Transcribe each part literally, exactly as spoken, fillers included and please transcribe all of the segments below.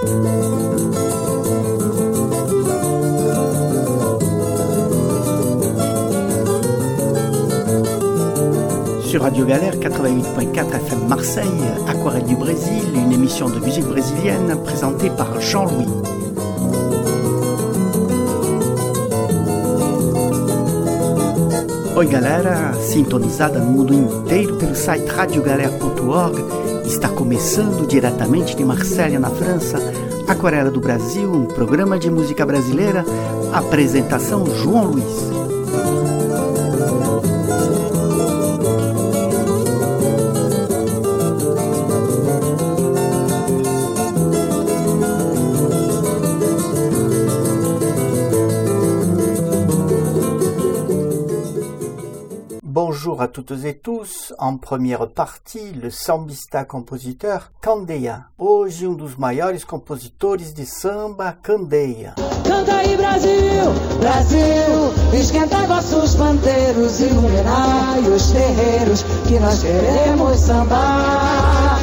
Sur Radio Galère quatre-vingt-huit point quatre F M Marseille, Aquarelle du Brésil, une émission de musique brésilienne présentée par Jean-Louis. Oi galera, sintonizada no mundo inteiro pelo site radio galera ponto org, está começando diretamente de Marselha, na França, Aquarela do Brasil, um programa de música brasileira, apresentação João Luiz. Bonjour à toutes et tous, en première partie, le sambista compositeur Candeia. Hoje um dos maiores compositores de samba, Candeia. Canta aí Brasil, Brasil, esquenta vossos pandeiros, iluminai os terreiros, que nós queremos sambar.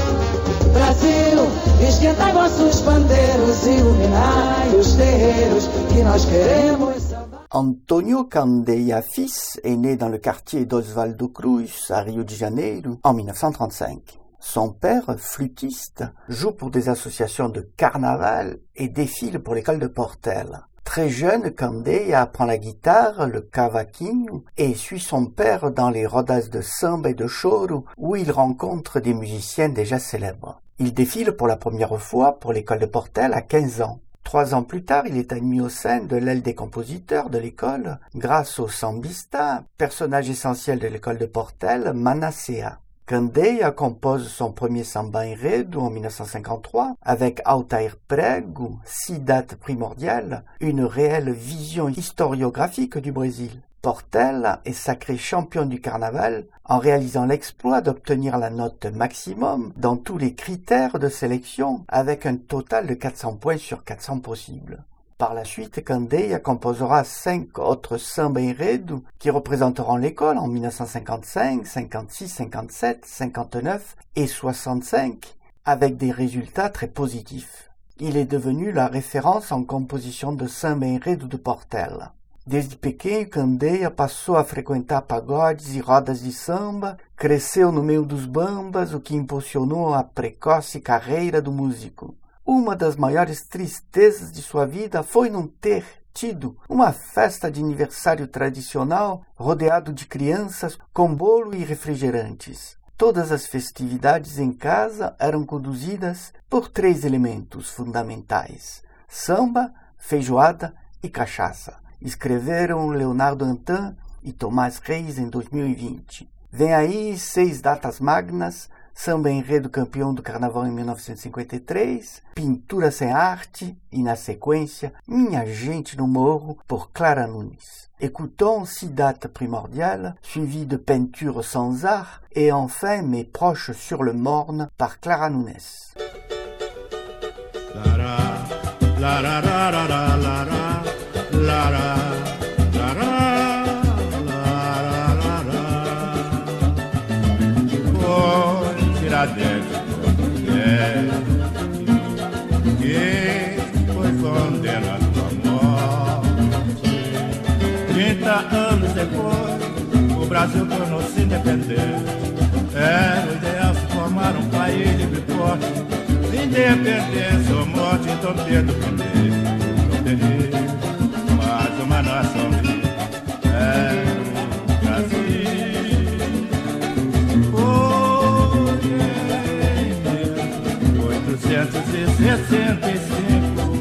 Brasil, esquenta vossos pandeiros, iluminai os terreiros, que nós queremos sambar. Antonio Candeia fils est né dans le quartier d'Osvaldo Cruz, à Rio de Janeiro, en dix-neuf cent trente-cinq. Son père, flûtiste, joue pour des associations de carnaval et défile pour l'école de Portela. Très jeune, Candeia apprend la guitare, le cavaquinho, et suit son père dans les rodas de samba et de choro, où il rencontre des musiciens déjà célèbres. Il défile pour la première fois pour l'école de Portela à quinze ans. Trois ans plus tard, il est admis au sein de l'aile des compositeurs de l'école grâce au sambista, personnage essentiel de l'école de Portela, Manasseh. Candeia compose son premier samba enredo en dix-neuf cent cinquante-trois avec Altair Prego, Cidade Primordiale, une réelle vision historiographique du Brésil. Portela est sacré champion du carnaval en réalisant l'exploit d'obtenir la note maximum dans tous les critères de sélection avec un total de quatre cents points sur quatre cents possibles. Par la suite, Candeia composera cinq autres samba enredo qui représenteront l'école en dix-neuf cent cinquante-cinq, cinquante-six, cinquante-sept, cinquante-neuf et soixante-cinq avec des résultats très positifs. Il est devenu la référence en composition de samba enredo de Portela. Desde pequeno, Candeia passou a frequentar pagodes e rodas de samba, cresceu no meio dos bambas, o que impulsionou a precoce carreira do músico. Uma das maiores tristezas de sua vida foi não ter tido uma festa de aniversário tradicional rodeado de crianças com bolo e refrigerantes. Todas as festividades em casa eram conduzidas por três elementos fundamentais: samba, feijoada e cachaça. Escreveram Leonardo Antan e Tomás Reis em dois mil e vinte. Vem aí seis datas magnas: samba enredo campeão do carnaval em mil novecentos e cinquenta e três, Pintura sem arte e, na sequência, Minha Gente no Morro, por Clara Nunes. Écoutons Cidade Primordiale, suivi de Peinture sans art, et enfin Mes proches sur le Morne par Clara Nunes. La ra, la ra, ra, ra, ra, la ra. La la la la la la la. Oh, Tiradentes, é que foi condena tua morte. Trinta anos depois, o Brasil tornou-se independente. Era o ideal se formar um país livre e forte. Independência ou morte, então Pedro primeiro não teria uma nação livre, é o Brasil. Foi em oitocentos e sessenta e cinco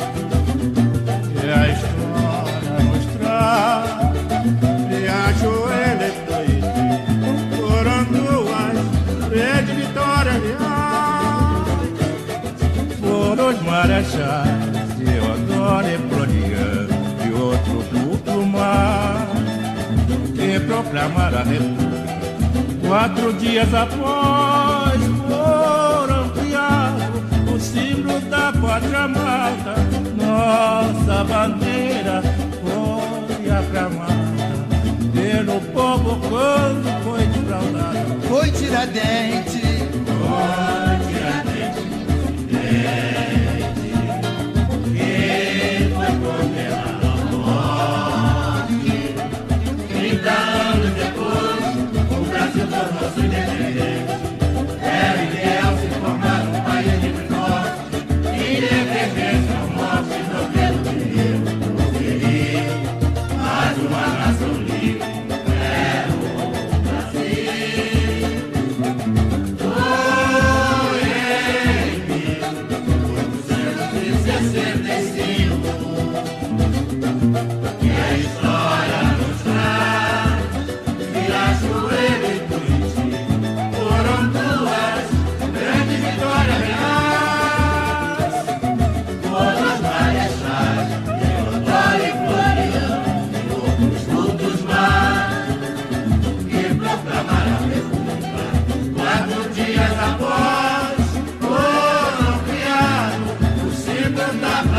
e a história mostrar Riachuelo e Tuíte foram duas grandes vitórias reais. Foram os marechais Deodoro e Floriano e outro duplo mar que proclamaram a república. Quatro dias após foram criados os símbolos da pátria amada. Nossa bandeira foi aclamada pelo povo quando foi desbravada. Foi Tiradentes, foi Tiradentes,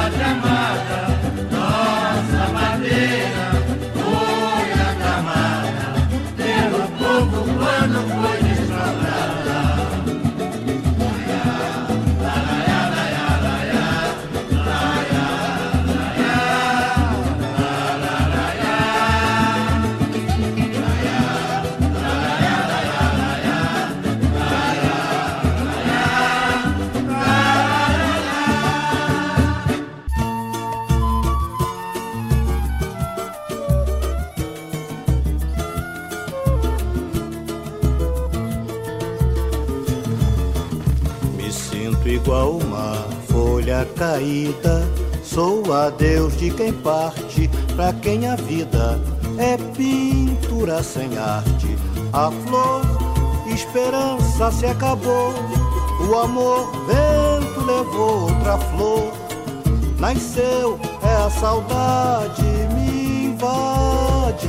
pátria amada, nossa bandeira foi aclamada pelo povo quando foi desfragada. Igual uma folha caída, sou adeus de quem parte, pra quem a vida é pintura sem arte. A flor, esperança se acabou, o amor, vento levou outra flor. Nasceu, é a saudade me invade,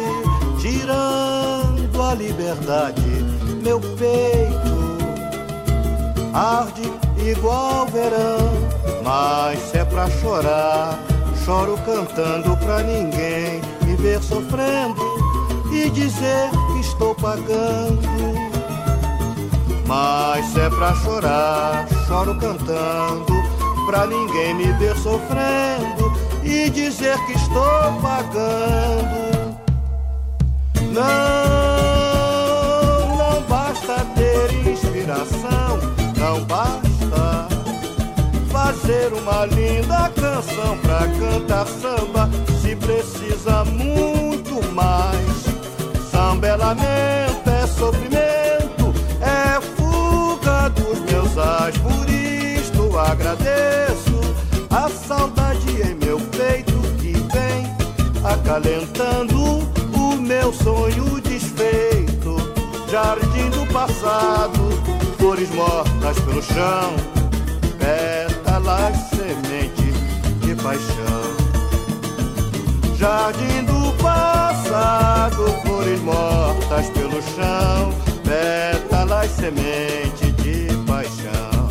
tirando a liberdade, meu peito arde igual verão, mas se é pra chorar, choro cantando pra ninguém me ver sofrendo e dizer que estou pagando. Mas se é pra chorar, choro cantando pra ninguém me ver sofrendo e dizer que estou pagando. Não, não basta ter inspiração, não basta fazer uma linda canção pra cantar samba, se precisa muito mais. Samba é lamento, é sofrimento, é fuga dos meus ais. Por isto agradeço a saudade em meu peito que vem acalentando o meu sonho desfeito. Jardim do passado, flores mortas pelo chão, pétalas, sementes de paixão. Jardim do passado, flores mortas pelo chão, pétalas, sementes de paixão.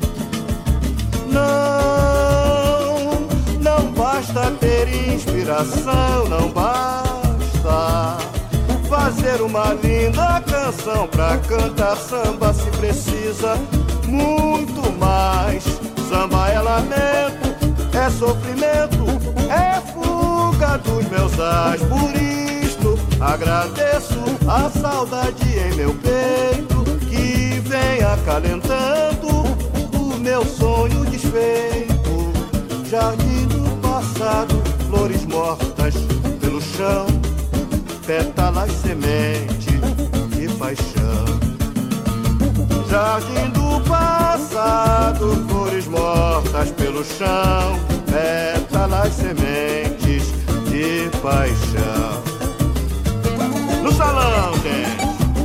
Não, não basta ter inspiração, não basta fazer uma linda canção pra cantar samba, se precisa muito mais. Samba é lamento, é sofrimento, é fuga dos meus ais. Por isto agradeço a saudade em meu peito que vem acalentando o meu sonho desfeito. Jardim do passado, flores mortas pelo chão, pétalas, semente de paixão. Jardim do passado, flores mortas pelo chão, pétalas, sementes de paixão. No salão, gente,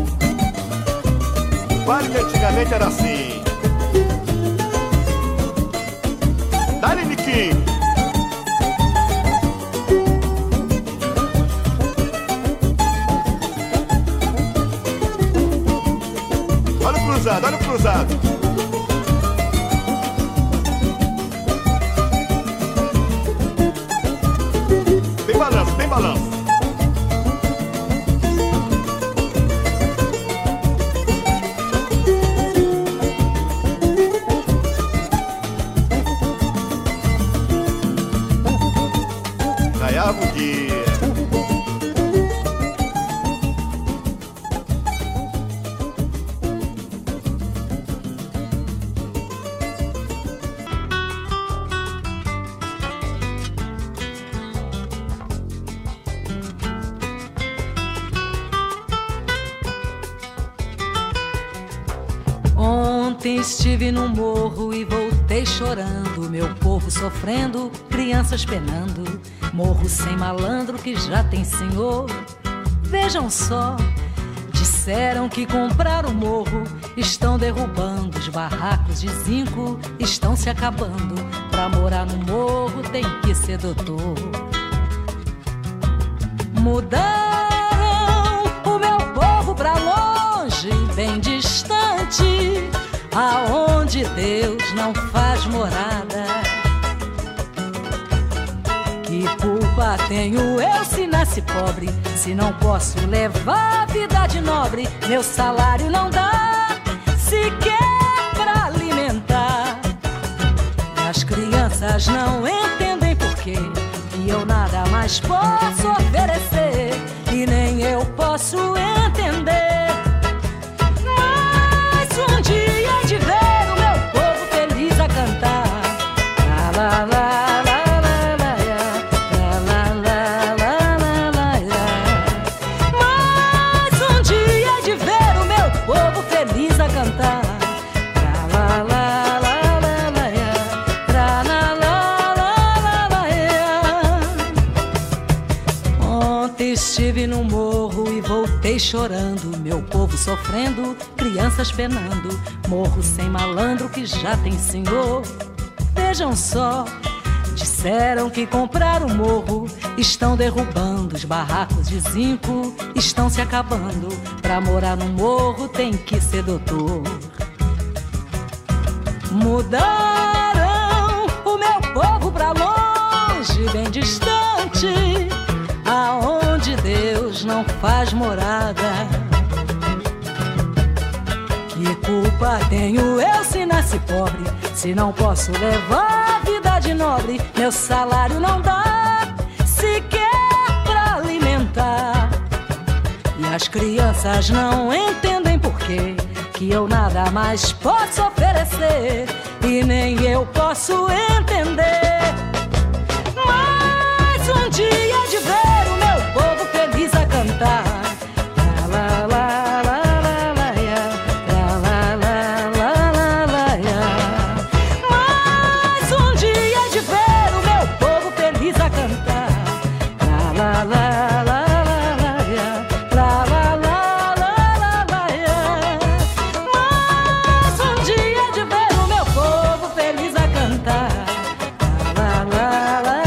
vale que antigamente era assim. Dá-lhe, Niquinho. Olha o cruzado, olha o cruzado. Bem balanço, bem balanço. Raiava o dia. Ontem estive no morro e voltei chorando, meu povo sofrendo, crianças penando. Morro sem malandro que já tem senhor. Vejam só, disseram que compraram o morro, estão derrubando os barracos de zinco, estão se acabando. Pra morar no morro tem que ser doutor. Mudaram o meu povo pra longe, bem distante, aonde Deus não faz morada. culpa tenho eu se nasce pobre? Se não posso levar a vida de nobre, meu salário não dá sequer pra alimentar. E as crianças não entendem por quê que eu nada mais posso oferecer, e nem eu posso entender. Mas um dia de ver o meu povo feliz a cantar. La, la, la, la. Estive no morro e voltei chorando, meu povo sofrendo, crianças penando, morro sem malandro que já tem senhor. Vejam só, disseram que compraram o morro, estão derrubando os barracos de zinco, estão se acabando, pra morar no morro tem que ser doutor. Mudaram o meu povo pra longe, bem distante, aonde Deus não faz morada. Que culpa tenho eu se nasci pobre? Se não posso levar a vida de nobre, meu salário não dá sequer pra alimentar. E as crianças não entendem por quê que eu nada mais posso oferecer, e nem eu posso entender. Mas um dia de ver o meu povo feliz a cantar. La, la, la, la, la, la, la, la, la, la, la, la. Mas um dia de ver o meu povo feliz a cantar. La, la, la, la, la, la, la, la, la, la, la. Mas um dia de ver o meu povo feliz a cantar. La, la, la.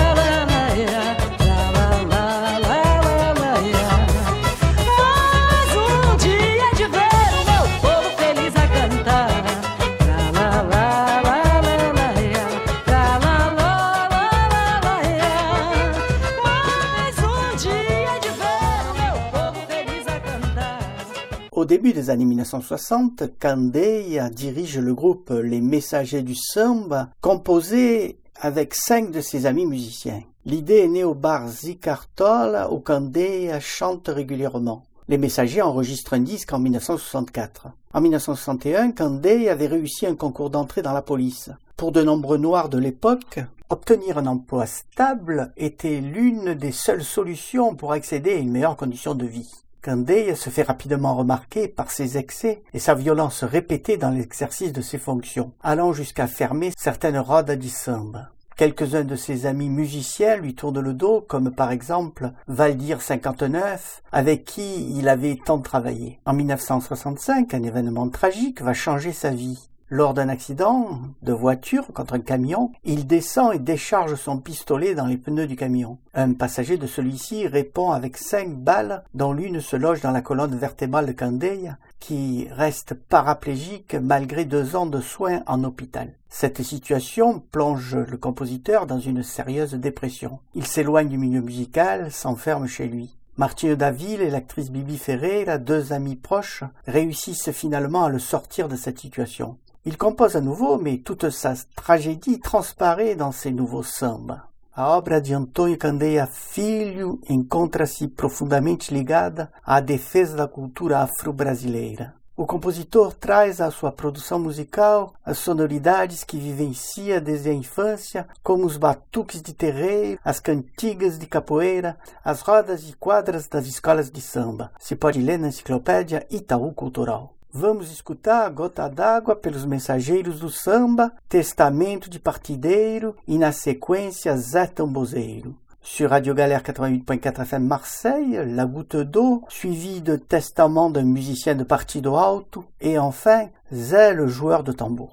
Au début des années mille neuf cent soixante, Candeia dirige le groupe Les Messagers du Samba, composé avec cinq de ses amis musiciens. L'idée est née au bar Zicartola où Candeia chante régulièrement. Les Messagers enregistrent un disque en mille neuf cent soixante-quatre. En mille neuf cent soixante et un, Candeia avait réussi un concours d'entrée dans la police. Pour de nombreux Noirs de l'époque, obtenir un emploi stable était l'une des seules solutions pour accéder à une meilleure condition de vie. Candeia se fait rapidement remarquer par ses excès et sa violence répétée dans l'exercice de ses fonctions, allant jusqu'à fermer certaines rodas de samba. Quelques-uns de ses amis musiciens lui tournent le dos, comme par exemple Valdir cinquante-neuf, avec qui il avait tant travaillé. En mille neuf cent soixante-cinq, un événement tragique va changer sa vie. Lors d'un accident de voiture contre un camion, il descend et décharge son pistolet dans les pneus du camion. Un passager de celui-ci répond avec cinq balles, dont l'une se loge dans la colonne vertébrale de Candeia, qui reste paraplégique malgré deux ans de soins en hôpital. Cette situation plonge le compositeur dans une sérieuse dépression. Il s'éloigne du milieu musical, s'enferme chez lui. Martino da Ville et l'actrice Bibi Ferreira, deux amis proches, réussissent finalement à le sortir de cette situation. Il compose à nouveau, mais toute sa tragédie transparaît dans ses nouveaux sambas. A obra de Antônio Candeia Filho encontra-se profundamente ligada à defesa da cultura afro-brasileira. O compositor traz à sua produção musical as sonoridades que vivencia desde a infância, como os batuques de terreiro, as cantigas de capoeira, as rodas e quadras das escolas de samba. Se pode ler na enciclopédia Itaú Cultural. Vamos escutar Gota d'Água pelos Mensageiros do Samba, Testamento de Partideiro e, na sequência, Zé Tambozeiro. Sur Radio Galère quatre-vingt-huit point quatre F M Marseille, La Goutte d'eau, suivi de Testament d'un musicien de Partido Alto, et enfin, Zé le joueur de tambour.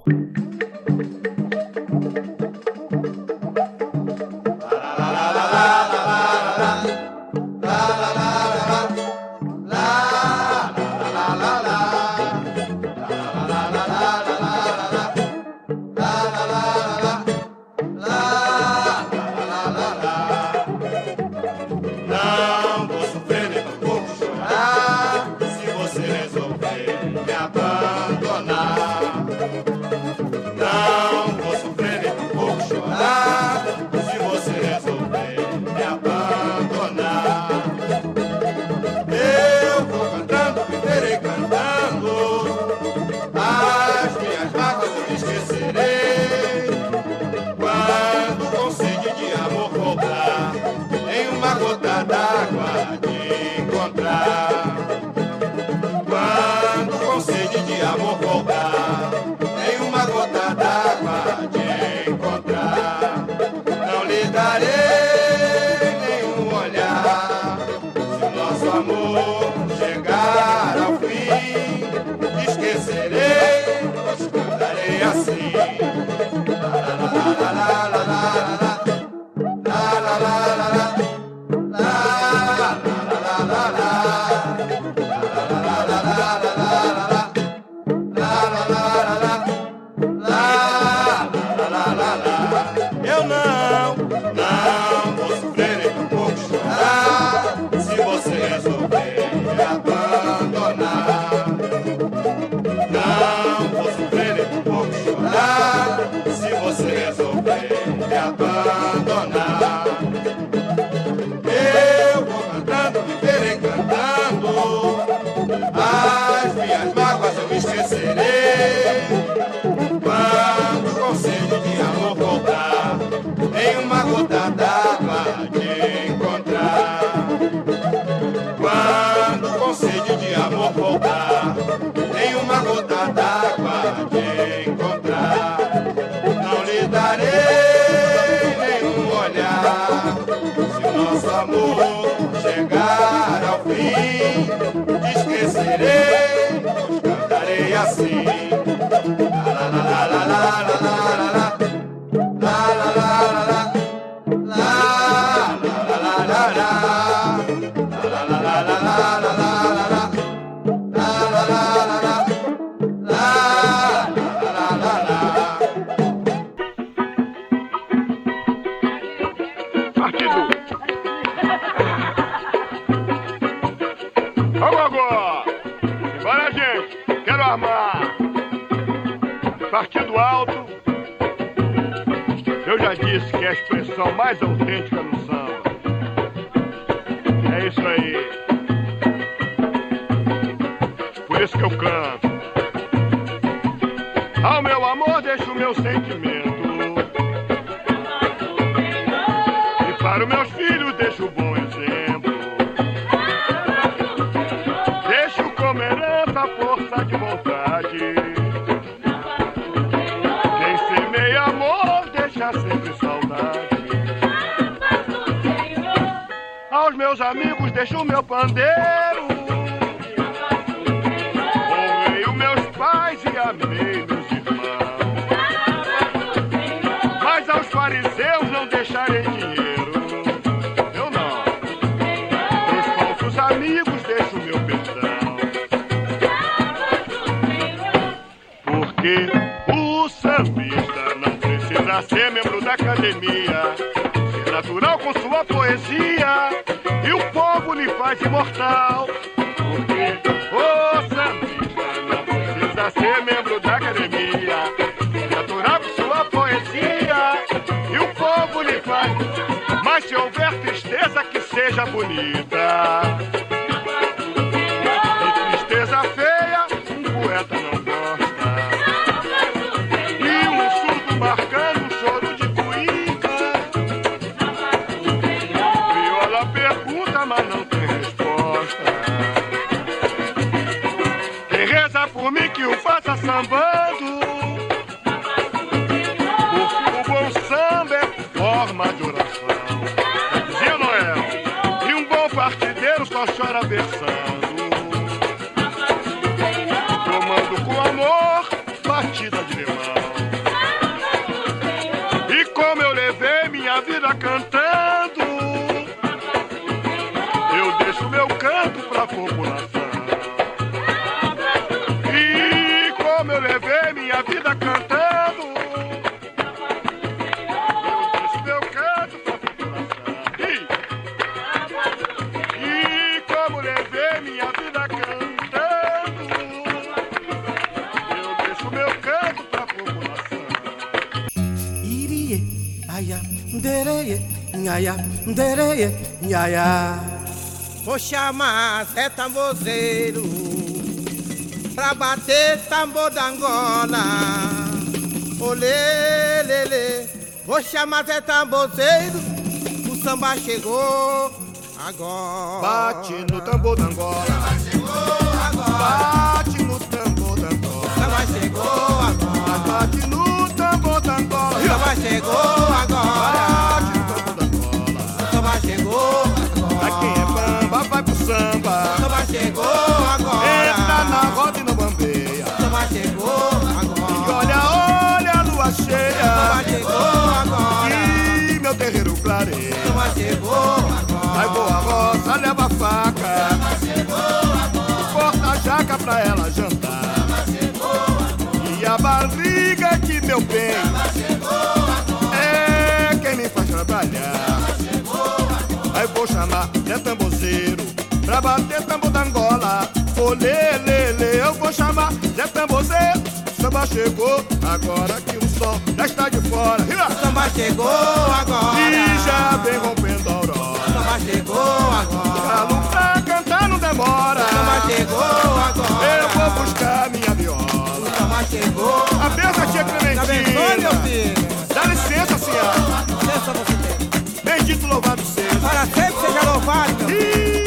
Eu não, não vou sofrer nem um pouco chorar se você resolver me abandonar. Não vou sofrer nem um pouco chorar se você resolver me abandonar. Eu vou cantando, viverei cantando, as minhas mágoas eu me esquecerei. Quando com sede de amor voltar, em uma gota d'água te encontrar. Quando com sede de amor voltar, em uma gota d'água te encontrar. Não lhe darei nenhum olhar, se o nosso amor chegar ao fim. Te esquecerei, pois cantarei assim. La la la la la la la la la. La la la la la. La la la la la la. La la la la la la la la. La la la la la. La la la la la. Partido. Vamos agora. Bora, gente. Quero armar. Partido alto. Eu já disse que é a expressão mais autêntica do samba. É isso aí. Por isso que eu canto. Ao meu amor deixo o meu sentimento, e para os meus filhos deixo o bom exemplo. Deixo como herança a força de vontade. Quem semeia amor deixa sempre saudade. Aos meus amigos deixo o meu pandeiro, honrei os meus pais e amei meus irmãos. Mas aos fariseus não deixarei dinheiro, eu não. Os falsos amigos deixo o meu perdão, porque o sambista não precisa ser membro da academia, ser natural com sua poesia, e o povo lhe faz imortal. Porque o sambista não precisa ser membro da academia, natural com sua poesia, e o povo lhe faz. Mas se houver tristeza, que seja bonita. E tristeza feia, um poeta não gosta. E um surdo marcando um choro de cuíca. Viola pergunta, mas não tem resposta. Quem reza por mim que o faça sambando, porque o bom samba é forma de oração. Dizia Noel, e um bom partideiro só chora versando, tomando com amor batida de limão. E como eu levei minha vida cantando, eu deixo meu canto pra população. E como eu levei minha vida cantando, eu deixo meu canto pra população. E, e como levei minha vida cantando, eu deixo meu canto pra população. Irie, aia, dereye, nhaia, dereye, nhaia. Vou chamar Zé Tambozeiro pra bater tambor da Angola. Olê, lê, lê. Vou chamar Zé Tambozeiro, o samba chegou agora. Bate no tambor da Angola. O samba chegou agora. Bate no tambor da Angola. O samba chegou agora. Bate no tambor da Angola. O samba chegou agora. Bate no tambor da Angola. O samba chegou agora. Pra quem é bamba, vai pro samba. O samba chegou agora. Entra na roda e não bambeia. O samba chegou agora. E olha, olha a lua O samba cheia. chegou agora. E meu terreiro clareia. O samba chegou agora. Aí boa roça, leva a faca. Corta a jaca pra ela jantar. E a barriga que meu bem vou chamar Zé Tambozeiro pra bater tambor da Angola. Olê, lê, lê, eu vou chamar Zé Tambozeiro. O samba chegou agora que o som já está de fora. O samba chegou agora e já vem rompendo a aurora. O samba chegou agora. Galo pra cantar não demora. O samba chegou agora. Eu vou buscar minha viola. O samba chegou. A benção, tia Clementina. Abençoe, meu filho. Dá licença, senhora. Licença, você tem. Bendito, louvado seja. Para sempre seja louvado, meu filho.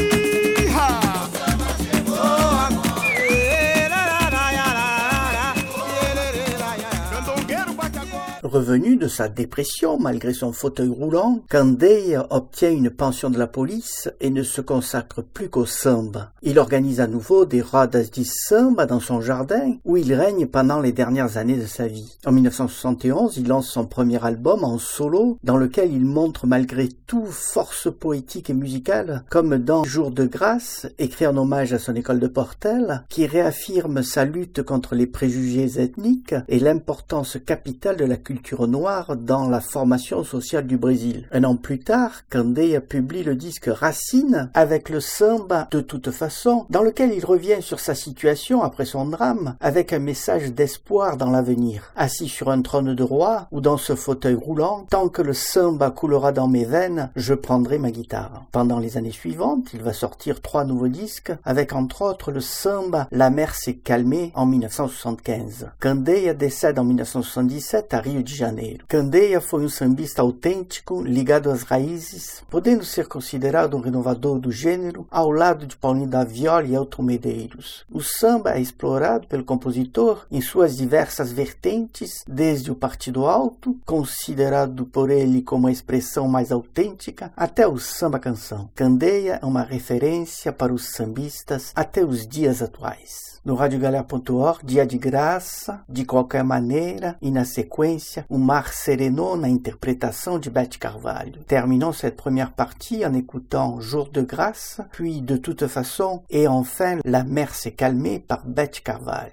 Revenu de sa dépression malgré son fauteuil roulant, Kandei obtient une pension de la police et ne se consacre plus qu'au samba. Il organise à nouveau des rodas de samba dans son jardin où il règne pendant les dernières années de sa vie. En mille neuf cent soixante et onze, il lance son premier album en solo dans lequel il montre malgré tout force poétique et musicale comme dans Jour de grâce, écrit en hommage à son école de Portel, qui réaffirme sa lutte contre les préjugés ethniques et l'importance capitale de la culture noire dans la formation sociale du Brésil. Un an plus tard, Kandei publie le disque Racine avec le samba de toute façon, dans lequel il revient sur sa situation après son drame, avec un message d'espoir dans l'avenir. Assis sur un trône de roi ou dans ce fauteuil roulant, tant que le samba coulera dans mes veines, je prendrai ma guitare. Pendant les années suivantes, il va sortir trois nouveaux disques, avec entre autres le samba La mer s'est calmée en mille neuf cent soixante-quinze. Kandei décède en mille neuf cent soixante-dix-sept à Rio de Janeiro. Kandei foi um sambista autêntico, ligado às raízes, podendo ser considerado um renovador do gênero, ao lado de Paulinho da Viola e Elton Medeiros. O samba é explorado pelo compositor em suas diversas vertentes, desde o partido alto, considerado por ele como a expressão mais autêntica, até o samba-canção. Kandei é uma referência para os sambistas até os dias atuais. No rádio galera ponto org, Dia de Graça, De Qualquer Maneira, e na sequência, O Mar Serenou na interprétation de Beth Carvalho. Terminons cette première partie en écoutant Jour de Grâce, puis De toute façon, et enfin La mer s'est calmée par Beth Carvalho.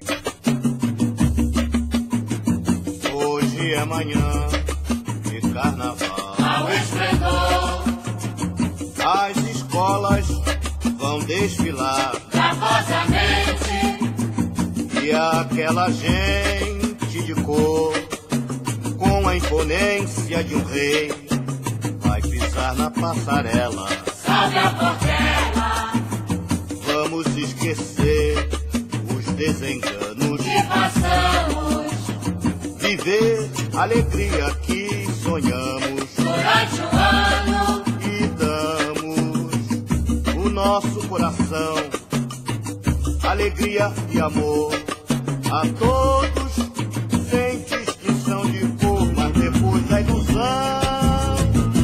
Hoje é manhã de carnaval, ao esplendor, as escolas vão desfilar gravosamente, e aquela gente de cor, com a imponência de um rei, vai pisar na passarela. salve a portela, Vamos esquecer os desenganos e passamos viver a alegria que sonhamos durante o ano, e damos o nosso coração, alegria e amor a todos, sem distinção de cor, mas depois da ilusão,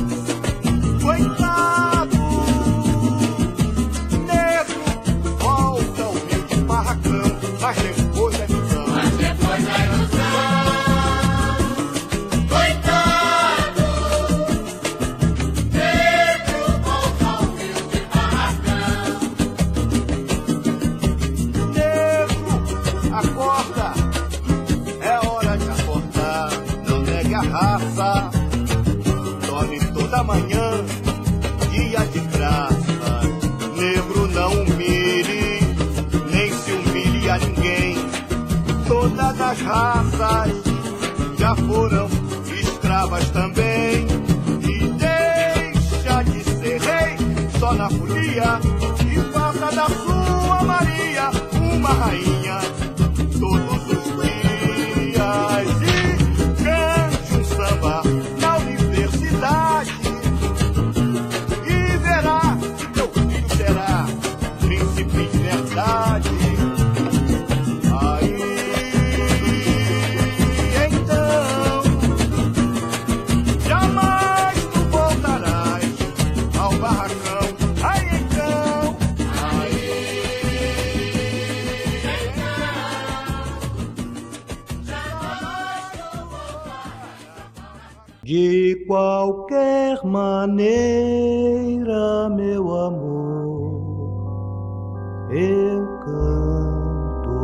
coitado, negro, volta ao meio de barracão, mas depois da ilusão, mas depois da ilusão, coitado, negro, volta ao meio de barracão, negro, acorda, é hora de acordar, não negue a raça, dorme toda manhã, dia de graça, negro não humilhe, nem se humilhe a ninguém, todas as raças já foram escravas também, e deixa de ser rei só na folia, e faça da sua Maria uma rainha todos os dias, e cante um samba na universidade, e verá que teu filho será príncipe de verdade. Aí então jamais tu voltarás ao barracão. Aí então, de qualquer maneira, meu amor, eu canto.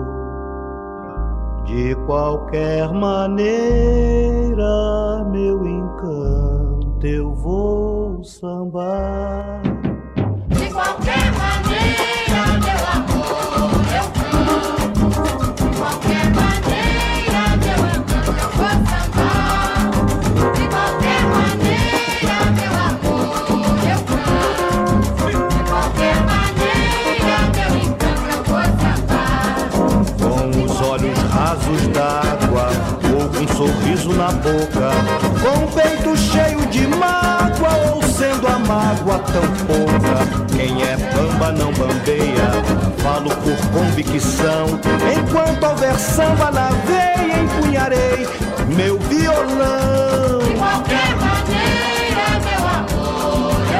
De qualquer maneira, meu encanto, eu vou samba. De qualquer maneira, meu amor, eu canto. De qualquer maneira, meu amor, eu vou sambar. De qualquer maneira, meu amor, eu canto. De qualquer maneira, meu encanto, eu vou sambar. Com os olhos rasos d'água ou com um sorriso na boca, com o peito cheio de mágoa ou sendo a mágoa tão pouca. Quem é bamba não bambeia, falo por convicção. Enquanto houver samba na veia, empunharei meu violão. De qualquer maneira, meu amor, eu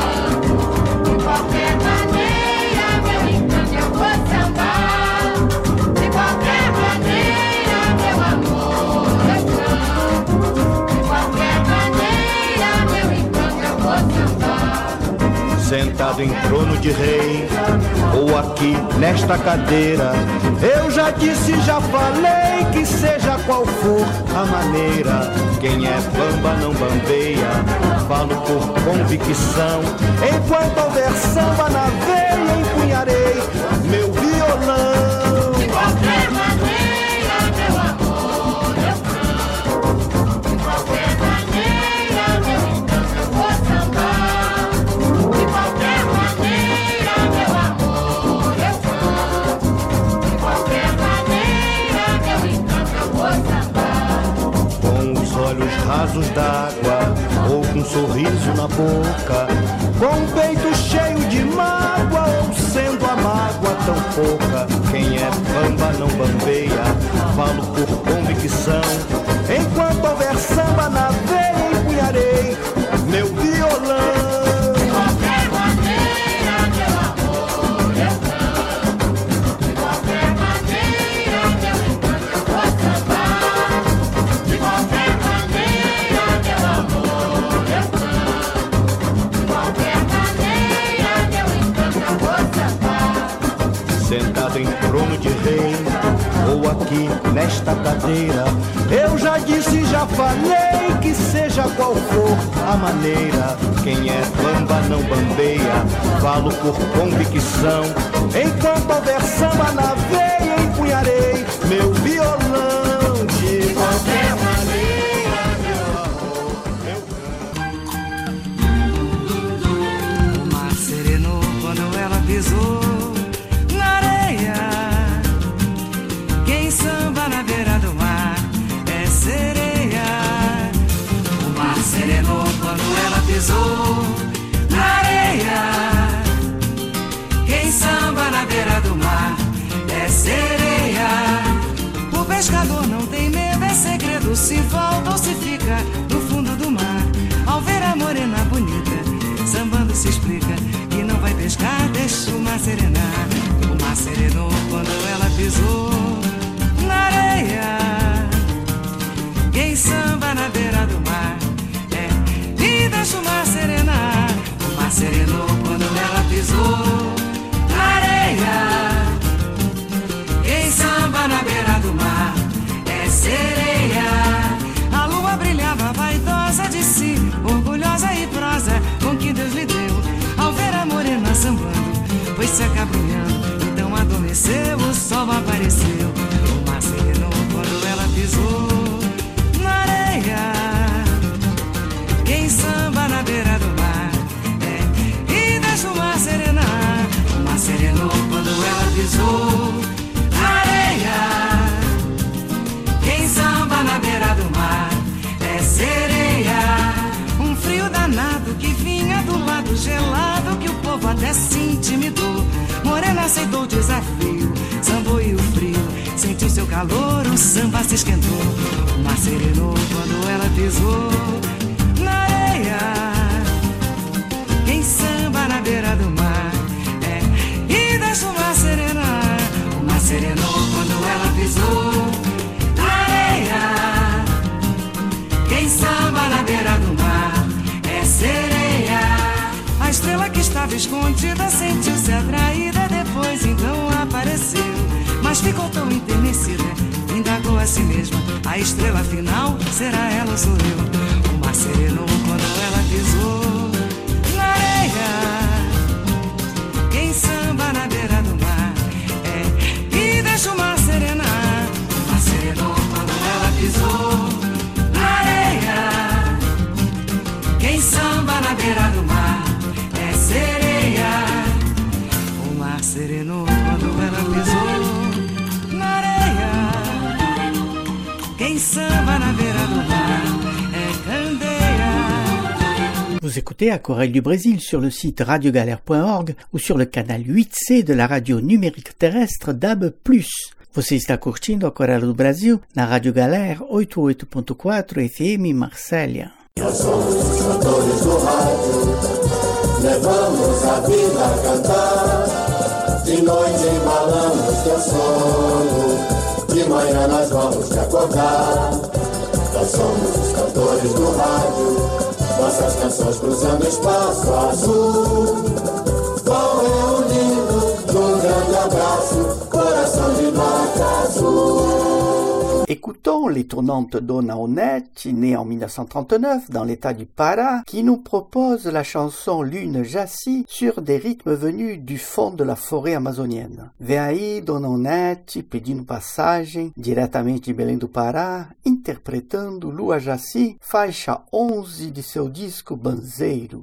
canto. De qualquer maneira, meu encanto, eu vou sambar. De qualquer maneira, meu amor, eu canto. De qualquer maneira, meu encanto, eu vou sambar. Sentado em trono de rei, ou aqui nesta cadeira, eu já disse, já falei, que seja qual for a maneira. Quem é bamba não bambeia, falo por convicção. Enquanto houver samba na veia, empunharei meu violão. De qualquer maneira, meu amor, eu canto. De qualquer maneira, meu encanto, eu vou sambar. De qualquer maneira, meu amor, eu canto. De qualquer maneira, meu encanto, eu vou sambar. Com os olhos rasos d'água ou com um sorriso na boca, com o peito cheio de mágoa ou sendo a mágoa tão pouca. Quem é bamba não bambeia, falo por convicção. Enquanto houver samba na veia, empunharei meu violão. De qualquer maneira, meu amor, eu canto. De qualquer maneira, meu encanto, eu vou sambar. De qualquer maneira, meu amor, eu canto. De qualquer maneira, meu encanto, eu vou sambar. Sentado em trono de rei, ou aqui nesta cadeira, eu já disse, já falei, que seja qual for a maneira. Quem é bamba não bambeia, falo por convicção. Enquanto houver samba na veia, empunharei meu violão. De qualquer maneira, meu amor, eu canto. O mar serenou quando ela pisou na areia. Quem samba na beira do mar é sereia. O mar serenou quando ela pisou na areia. Quem samba na beira do mar é sereia. O pescador não tem medo, é segredo se volta ou se fica no fundo do mar. Ao ver a morena bonita, sambando se explica que não vai pescar, deixa o mar serenar. O mar serenou quando ela pisou na areia. Quem samba na beira do mar é e deixa o mar serenar. O mar serenou quando ela pisou na areia. Quem samba na beira do mar é sereia. A lua brilhava vaidosa de si, orgulhosa e prosa com que Deus lhe deu. Ao ver a morena sambando, foi se acabrunhando, então adormeceu, o sol apareceu. O mar serenou quando ela pisou na areia. Quem samba na beira do mar é e deixa o mar serenar. O mar serenou quando ela pisou na areia. Quem samba na beira do mar é sereia. Um frio danado que vinha do lado gelado, que o povo até se intimidou. Morena aceitou o desafio, sambou e o frio sentiu seu calor, o samba se esquentou. O mar serenou quando ela pisou na areia. Quem samba na beira do mar é e deixa o mar serenar. O mar serenou quando ela pisou na areia. Quem samba na beira do mar é sereia. A estrela que estava escondida sentiu-se atraída, depois então apareceu, mas ficou tão enternecida, indagou a si mesma: a estrela final será ela ou sou eu? O mar serenou quando ela pisou Vous écoutez Aquarelle du Brésil sur le site radio galère point org ou sur le canal huit C de la radio numérique terrestre D A B plus. Você está curtindo Aquarela do Brasil na Rádio Galera oitenta e oito ponto quatro F M Marsella. Nós somos os cantores do rádio, levamos a vida a cantar. De noite embalamos teu sono, de manhã nós vamos te acordar. Nós somos os cantores do rádio, nossas canções cruzando espaço azul. Vão reunindo num grande abraço, coração de nota azul. Écoutons l'étonnante Dona Onete, née en dix-neuf cent trente-neuf dans l'état du Pará, qui nous propose la chanson Lune Jaci sur des rythmes venus du fond de la forêt amazonienne. Vem aí, Dona Onete, pedindo passagem, diretamente de Belém do Pará, interpretando Lua Jaci, faixa onze de seu disco Banzeiro.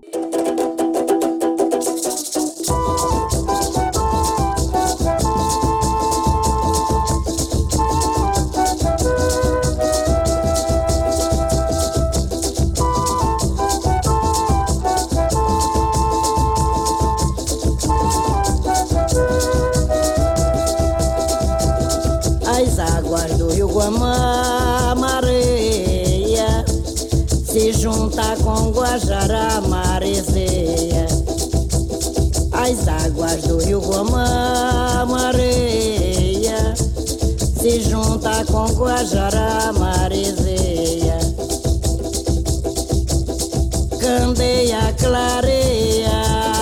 As águas do rio Guamá, Mareia, se junta com Guajará, Marezeia. As águas do rio Guamá, Mareia, se junta com Guajará, Marezeia. Candeia, clareia,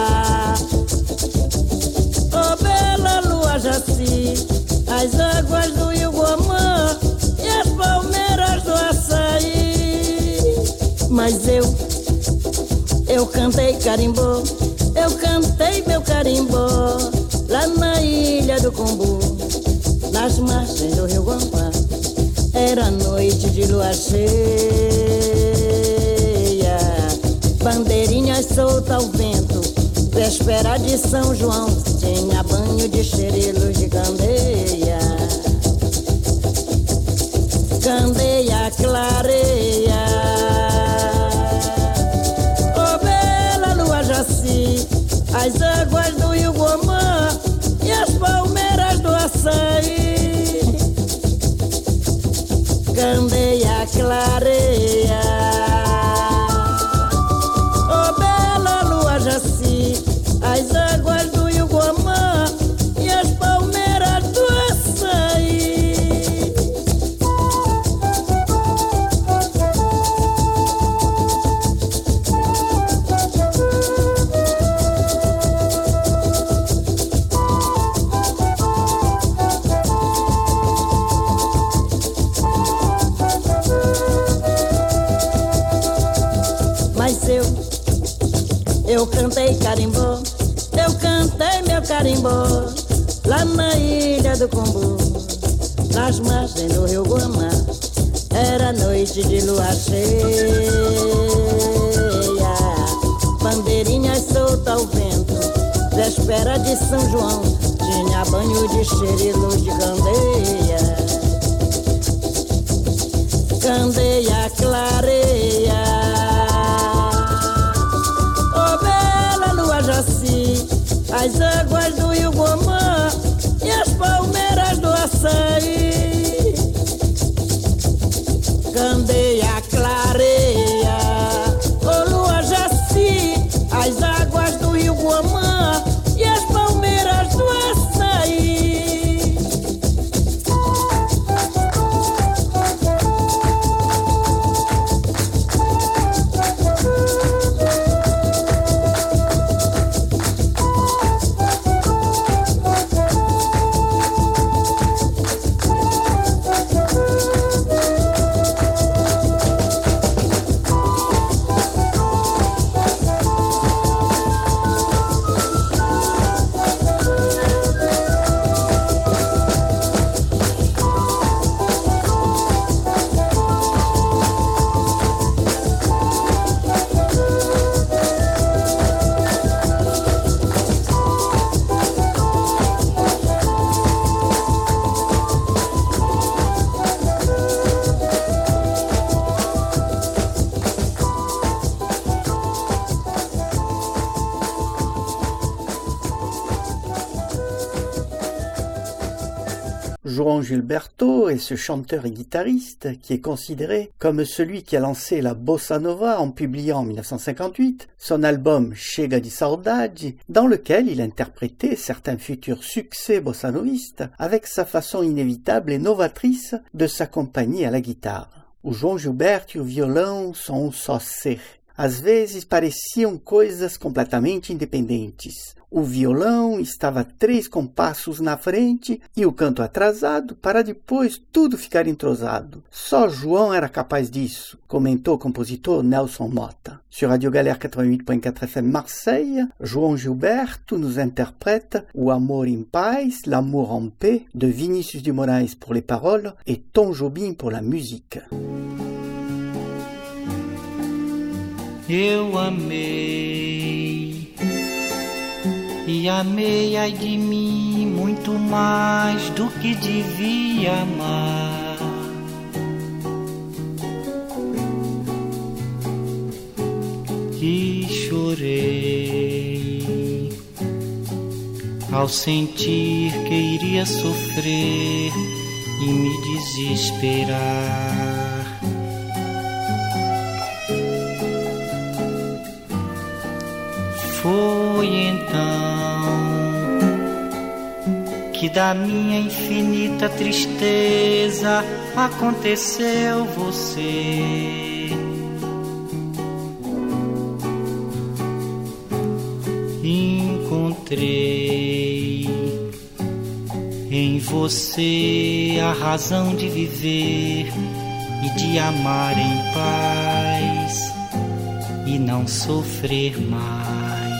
oh bela lua Jaci, as águas do rio Guamá e as palmeiras do açaí. Mas eu, eu cantei carimbó, eu cantei meu carimbó lá na ilha do Combu, nas margens do rio Guamá. Era noite de lua cheia, bandeirinhas soltas ao vento, véspera de São João, tinha banho de xerilos de candeia. Candeia clareia, oh bela lua Jaci, as águas do rio Guamá e as palmeiras do açaí. Candeia clareia, oh bela lua Jaci, as águas do rio Guamá e as palmeiras do açaí. Mas eu, eu cantei carimbó, eu cantei meu carimbó lá na ilha do Combu, nas margens do rio Guamá. Era noite de lua cheia, bandeirinhas soltas ao vento, véspera de São João, tinha banho de xerilos de candeia. Candeia clareia, Jaci, as águas do rio Guamá e as palmeiras do açaí. Candeia clareia, oh lua Jaci, as águas do rio Guamá e as palmeiras do açaí. João Gilberto est ce chanteur et guitariste qui est considéré comme celui qui a lancé la bossa nova en publiant en mille neuf cent cinquante-huit son album Chega de Saudade, dans lequel il interprétait certains futurs succès bossanovistes avec sa façon inévitable et novatrice de s'accompagner à la guitare. O João Gilberto e o violão são um só ser. Às vezes pareciam coisas completamente independentes. O violão estava três compassos na frente e o canto atrasado para depois tudo ficar entrosado. Só João era capaz disso, comentou o compositor Nelson Motta. Sur Radio Galère quatre-vingt-huit point quatre F M Marseille, João Gilberto nous interprète O Amor em Paz, L'amour en paix de Vinícius de Moraes pour les paroles et Tom Jobim pour la musique. Eu amei e amei, ai de mim, muito mais do que devia amar. E chorei ao sentir que iria sofrer e me desesperar. Foi então que da minha infinita tristeza aconteceu você. Encontrei em você a razão de viver e de amar em paz e não sofrer mais.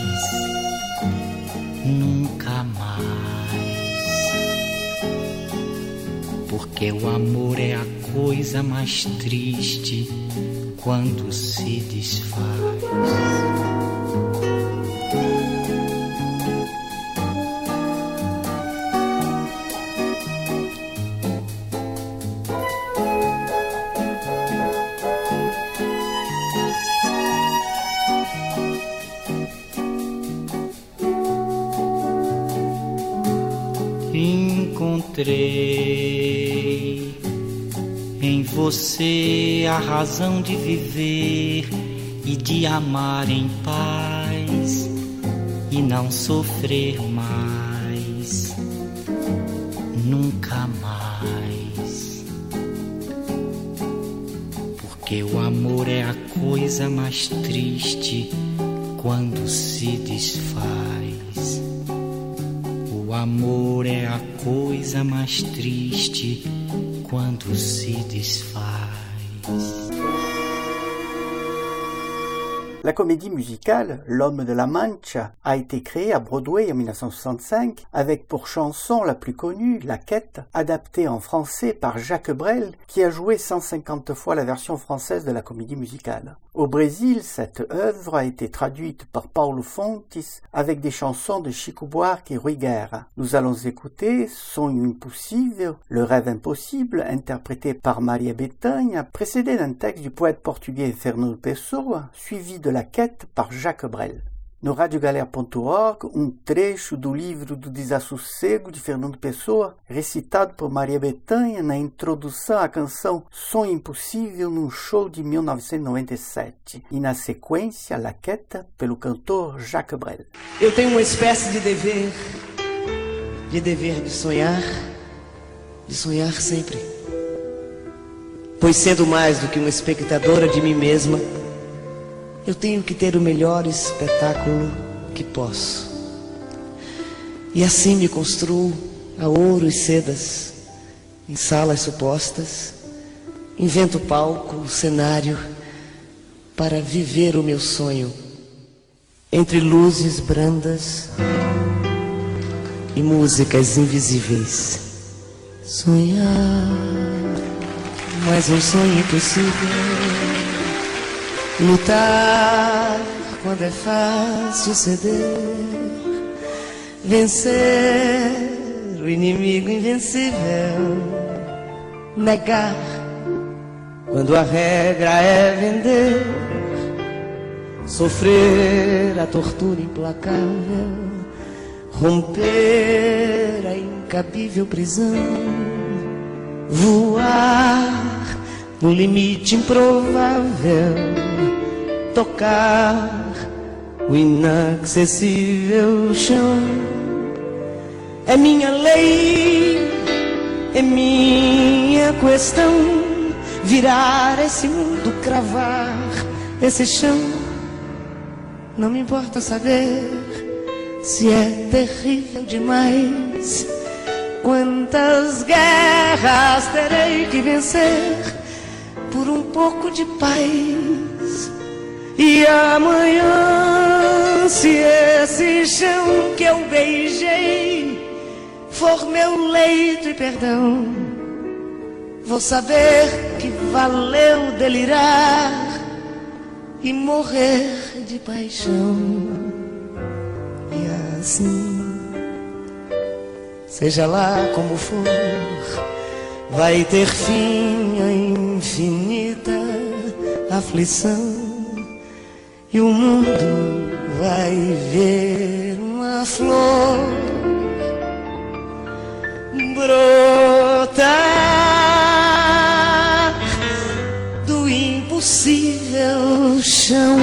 Nunca mais, porque o amor é a coisa mais triste quando se desfaz. Encontrei em você a razão de viver e de amar em paz e não sofrer mais, nunca mais, porque o amor é a coisa mais triste quando se desfaz. O amor é a coisa mais triste quando se desfaz. La comédie musicale L'Homme de la Mancha a été créée à Broadway en mille neuf cent soixante-cinq avec pour chanson la plus connue, La Quête, adaptée en français par Jacques Brel qui a joué cent cinquante fois la version française de la comédie musicale. Au Brésil, cette œuvre a été traduite par Paulo Fontes avec des chansons de Chico Buarque et Rui Guerra. Nous allons écouter Sonho Impossível, Le Rêve Impossible, interprété par Maria Bethânia, précédé d'un texte du poète portugais Fernando Pessoa, suivi de La Quête par Jacques Brel. No radio galère ponto org, um trecho do livro do Desassossego de Fernando Pessoa, recitado por Maria Bethânia na introdução à canção Sonho Impossível num show de mil novecentos e noventa e sete, e na sequência La Quête pelo cantor Jacques Brel. Eu tenho uma espécie de dever, de dever de sonhar, de sonhar sempre. Pois sendo mais do que uma espectadora de mim mesma, eu tenho que ter o melhor espetáculo que posso. E assim me construo a ouro e sedas, em salas supostas, invento o palco, o cenário, para viver o meu sonho, entre luzes brandas e músicas invisíveis. Sonhar, mas um sonho impossível. Lutar quando é fácil ceder, vencer o inimigo invencível, negar quando a regra é vender, sofrer a tortura implacável, romper a incabível prisão voar no limite improvável, tocar o inacessível chão. É minha lei, é minha questão, virar esse mundo, cravar esse chão. Não me importa saber se é terrível demais, quantas guerras terei que vencer por um pouco de paz. E amanhã, se esse chão que eu beijei for meu leito e perdão, vou saber que valeu delirar e morrer de paixão. E assim, seja lá como for, vai ter fim a infinita aflição, e o mundo vai ver uma flor brotar do impossível chão.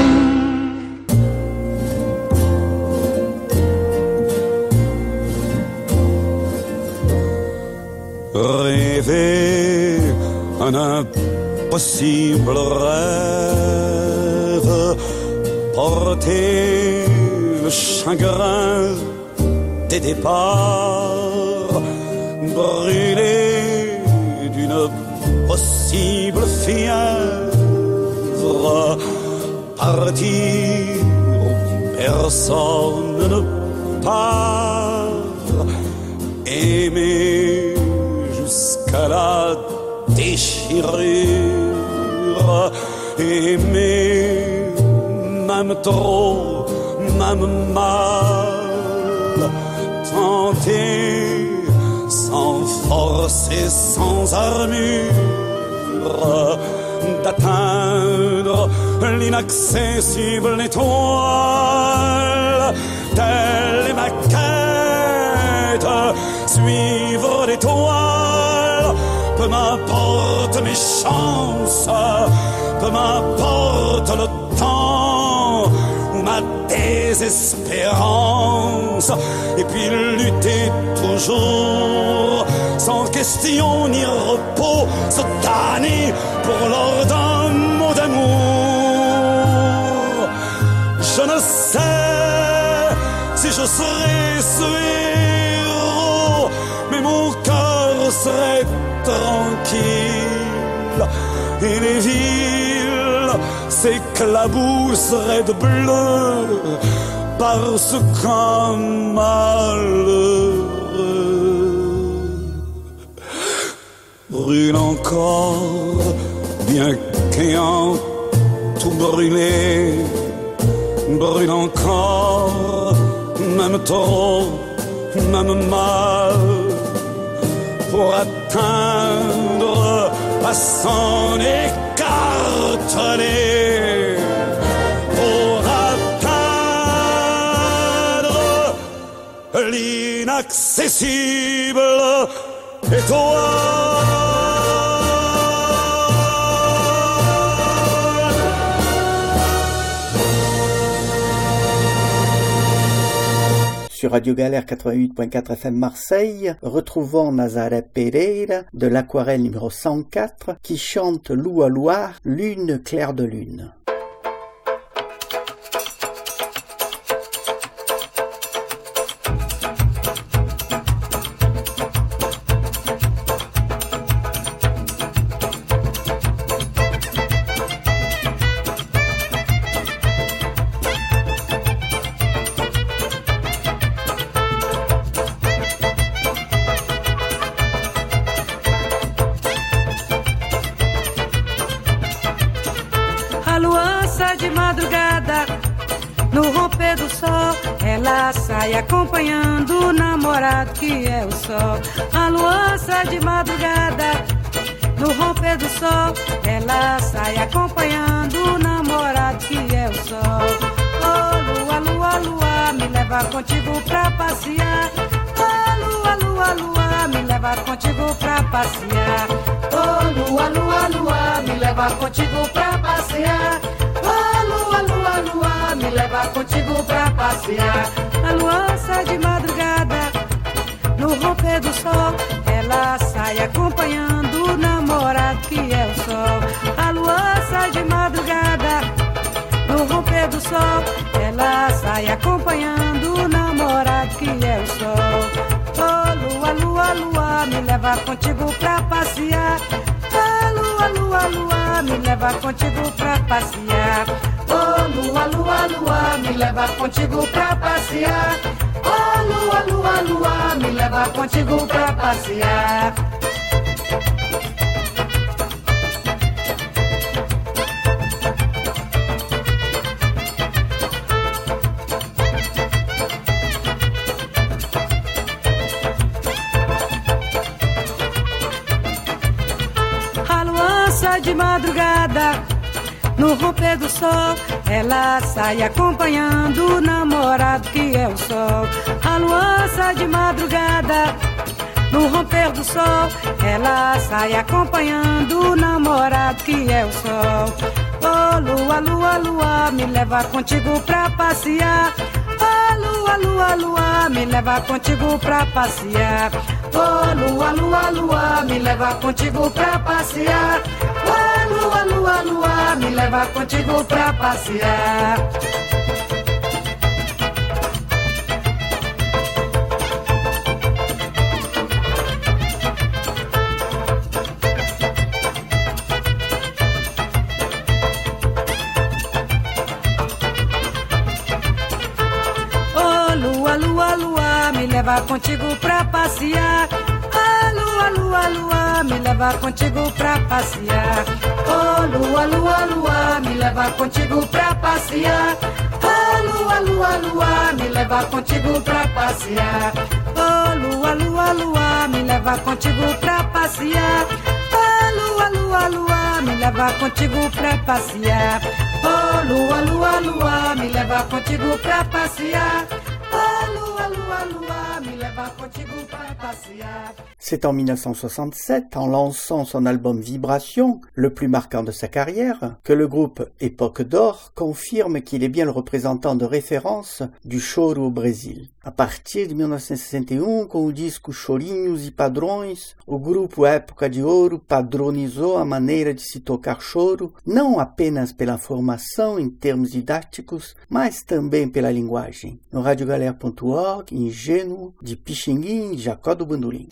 Rêver un impossible rêve, porter le chagrin des départs, brûler d'une possible fièvre, partir où personne ne part, aimer jusqu'à la déchirure, aimer même trop, même mal, tenter sans force et sans armure d'atteindre l'inaccessible étoile. Telle est ma quête, suivre l'étoile. Peu m'importe mes chances, peu m'importe le temps ou ma désespérance, et puis lutter toujours sans question ni repos, se damner pour l'or d'un mot d'amour. Je ne sais si je serai ce héros, mais mon cœur serait tranquille et les villes s'éclabousseraient de bleu parce qu'un malheureux brûle encore, bien qu'ayant tout brûlé, brûle encore, même trop, même mal, pour atteindre à s'en écarteler, pour atteindre l'inaccessible étoile. Sur Radio Galère quatre-vingt-huit point quatre F M Marseille, retrouvons Nazaré Pereira de l'Aquarelle numéro cent quatre qui chante Lua Lua, lune claire de lune. Sai acompanhando o namorado que é o sol. A lua sai de madrugada no romper do sol. Ela sai acompanhando o namorado que é o sol. Oh, lua, lua, lua, me leva contigo pra passear. Oh, lua, lua, lua, lua, me leva contigo pra passear. Oh, lua, lua, lua, me leva contigo pra passear. Oh, lua, lua, lua, me leva contigo pra passear. A lua sai de madrugada, no romper do sol, ela sai acompanhando o namorado que é o sol. A lua sai de madrugada, no romper do sol, ela sai acompanhando o namorado que é o sol. Oh, lua, lua, lua, me leva contigo pra passear. Oh, lua, lua, lua, me leva contigo pra passear. Oh, lua, lua, lua, me leva contigo pra passear. Oh, lua, lua, lua, me leva contigo pra passear. A lua sai de madrugada, no romper do sol, ela sai acompanhando o namorado que é o sol. A lua sai de madrugada, no romper do sol, ela sai acompanhando o namorado que é o sol. Oh, lua, lua, lua, me leva contigo pra passear. Oh, lua, lua, lua, me leva contigo pra passear. Oh, lua, lua, lua, me leva contigo pra passear. Oh, lua, lua, lua, me leva contigo pra passear. Oh, lua, lua, lua, me leva contigo pra passear. Oh, lua, lua, lua, me leva contigo pra passear. Oh, lua, lua, lua, me leva contigo pra passear. Oh, lua, lua, lua, me leva contigo pra passear. Oh, lua, lua, lua, me leva contigo pra passear. Oh, lua, lua, lua, me leva contigo pra passear. Oh, lua, lua, lua, me leva contigo pra passear. Oh, lua, lua, lua, me leva contigo pra passear. C'est en mille neuf cent soixante-sept, en lançant son album Vibration, le plus marquant de sa carrière, que le groupe Époque d'Or confirme qu'il est bien le représentant de référence du choro au Brésil. A partir de mille novecentos e sessenta e um, com o disco Chorinhos e Padrões, o grupo Época de Ouro padronizou a maneira de se tocar choro, não apenas pela formação em termos didáticos, mas também pela linguagem. No radiogalera ponto org, Ingênuo, de Pixinguim e Jacó do Bandolim.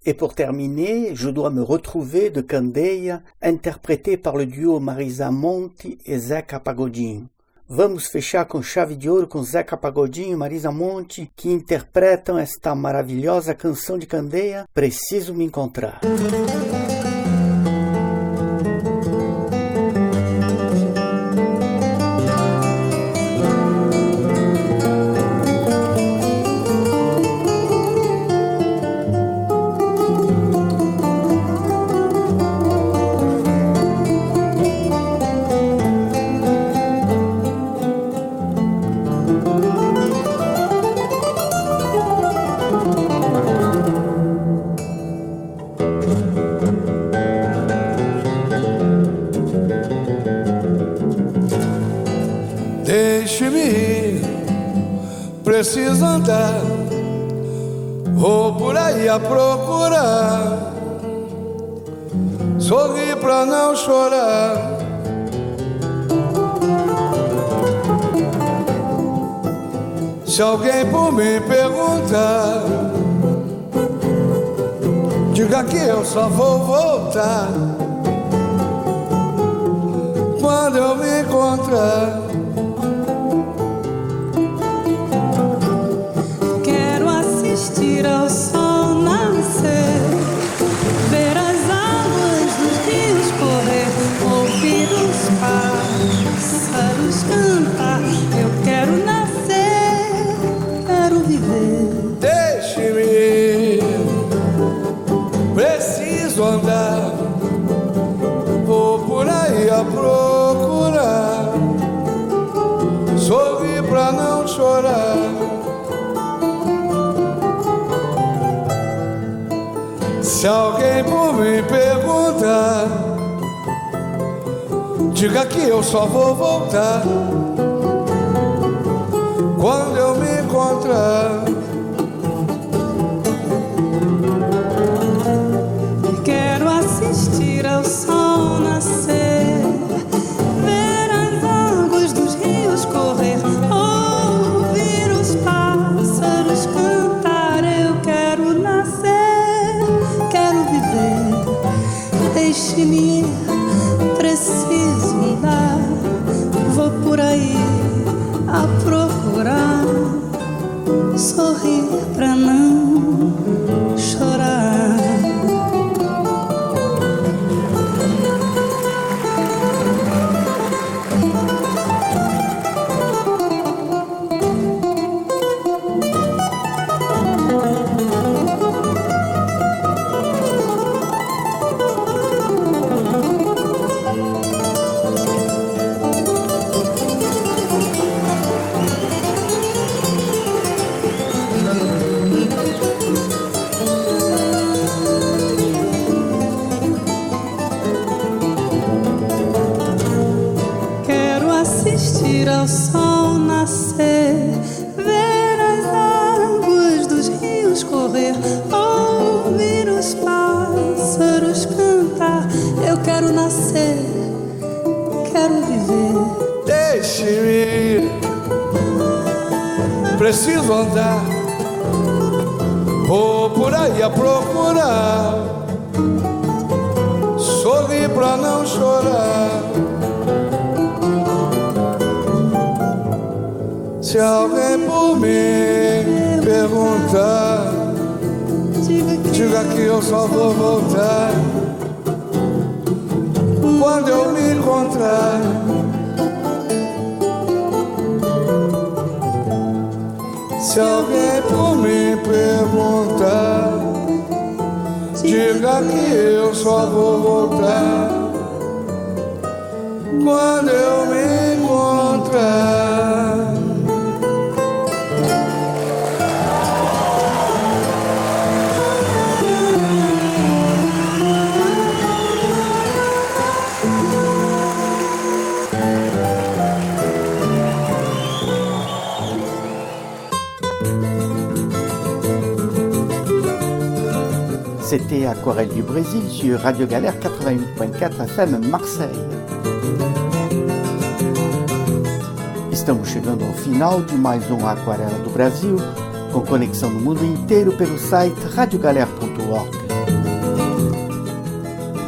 Et pour terminer, Je dois me retrouver de Candeia, interprété par le duo Marisa Monte e Zeca Pagodinho. Vamos fechar com chave de ouro com Zeca Pagodinho e Marisa Monte, que interpretam esta maravilhosa canção de Candeia, Preciso Me Encontrar. Deixe-me ir, preciso andar, vou por aí a procurar, sorrir pra não chorar. Se alguém por mim perguntar, diga que eu só vou voltar quando eu me encontrar. Assistir ao sol nascer, ver as águas dos rios correr, ouvir os pássaros cantar. Eu quero nascer, quero viver. Deixe-me ir, preciso andar, vou por aí a procurar, sorrir pra não chorar. Se alguém por mim perguntar, diga que eu só vou voltar quando eu me encontrar. Quero assistir ao sol nascer, ver as águas dos rios correr, ouvir os pássaros cantar. Eu quero nascer, deixe-me ir, preciso andar, vou por aí a procurar, sorrir pra não chorar. Ao sol nascer, ver as águas dos rios correr, ouvir os pássaros cantar. Eu quero nascer, quero viver. Deixe-me ir, preciso andar, vou por aí a procurar, sorrir pra não chorar. Se alguém por mim perguntar, diga que eu só vou voltar quando eu me encontrar. Se alguém por mim perguntar, diga que eu só vou voltar quando eu me encontrar. C'était Aquarelle du Brésil sur Radio Galère quatre-vingt-huit point quatre F M Marseille. Estamos chegando ao final de mais um Aquarela do Brasil, com conexão no mundo inteiro pelo site radio galère ponto org.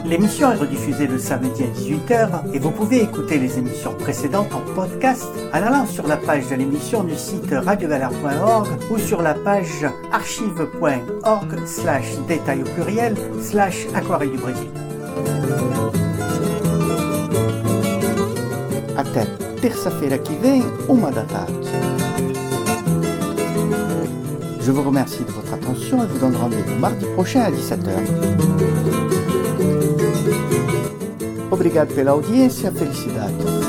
L'émission est rediffusée le samedi à dix-huit heures et vous pouvez écouter les émissions précédentes en podcast en allant sur la page de l'émission du site radio galère point org ou sur la page archive point org slash détail au pluriel slash aquarelle du Brésil. Até terça-feira que vem, uma da tarde. Je vous remercie de votre attention et vous donne rendez-vous mardi prochain à dix-sept heures. Obrigado pela audiência, felicidades.